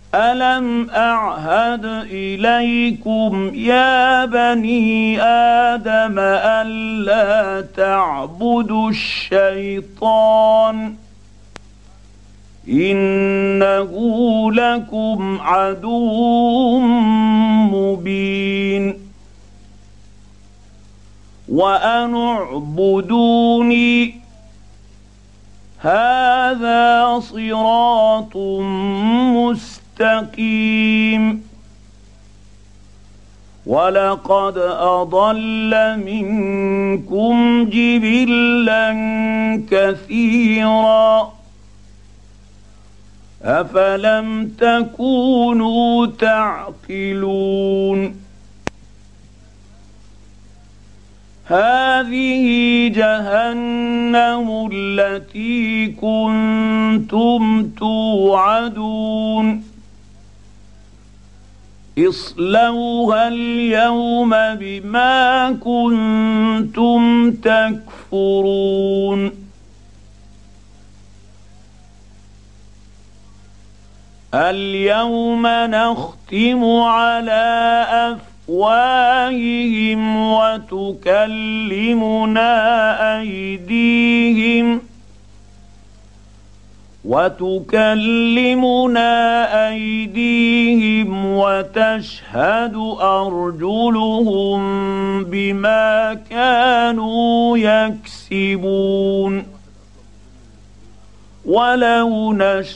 ألم أعهد إليكم يا بني آدم ألا تعبدوا الشيطان إنه لكم عدو مبين وأن اعبدوني هذا صراط مستقيم ولقد أضل منكم جبلا كثيرا أفلم تكونوا تعقلون هذه جهنم التي كنتم توعدون اصلوها اليوم بما كنتم تكفرون اليوم نختم على أفواههم وتكلمنا أيديهم وتشهد أرجلهم بما كانوا يكسبون ولو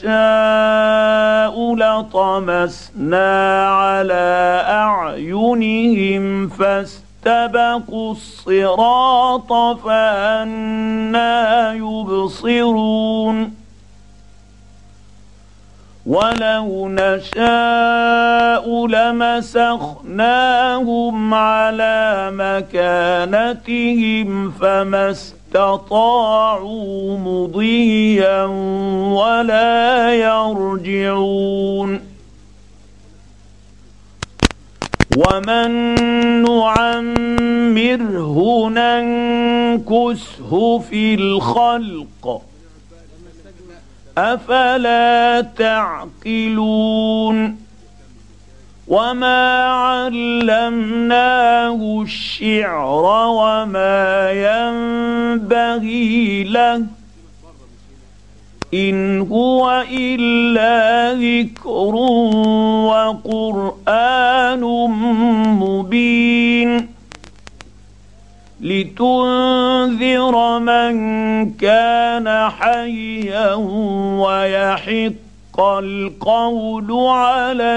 نشاء لطمسنا على أعينهم فاستبقوا الصراط فأنى يبصرون ولو نشاء لمسخناهم على مكانتهم فما استطاعوا مضيا ولا يرجعون ومن نعمره ننكسه في الخلق أفلا تعقلون وما علمناه الشعر وما ينبغي له إن هو إلا ذكر وقرآن مبين لتنذر من كان حيا ويحق القول على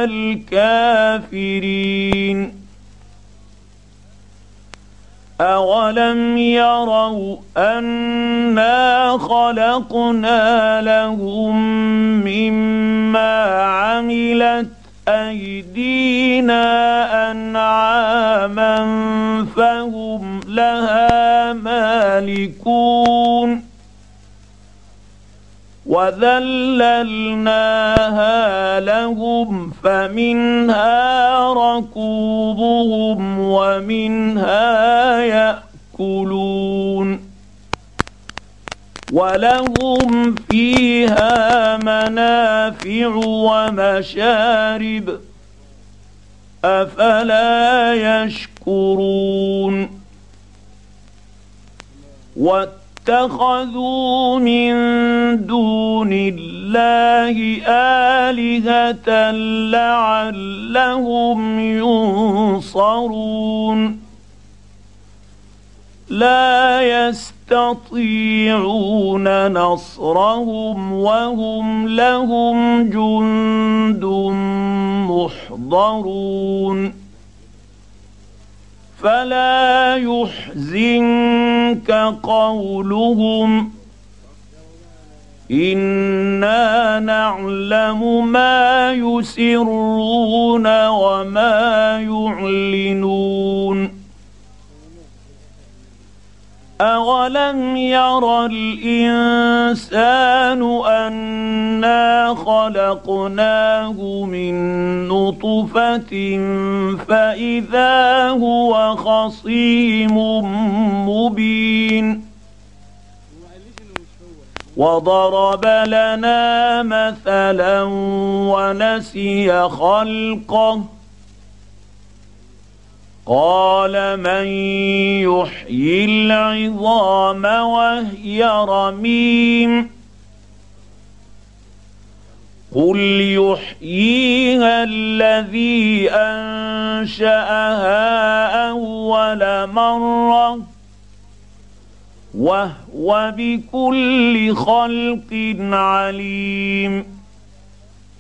الكافرين أولم يروا أنا خلقنا لهم مما عملت أيدينا أنعاما فهم لها مالكون وذللناها لهم فمنها ركوبهم ومنها يأكلون ولهم فيها منافع ومشارب أفلا يشكرون واتخذوا من دون الله آلهة لعلهم ينصرون لا يستطيعون نصرهم وهم لهم جند محضرون فلا يحزنك قولهم إنا نعلم ما يسرون وما يعلنون أولم ير الإنسان أنا خلقناه من نطفة فإذا هو خصيم مبين وضرب لنا مثلا ونسي خلقه قال من يحيي العظام وهي رميم قل يحييها الذي أنشأها أول مرة وهو بكل خلق عليم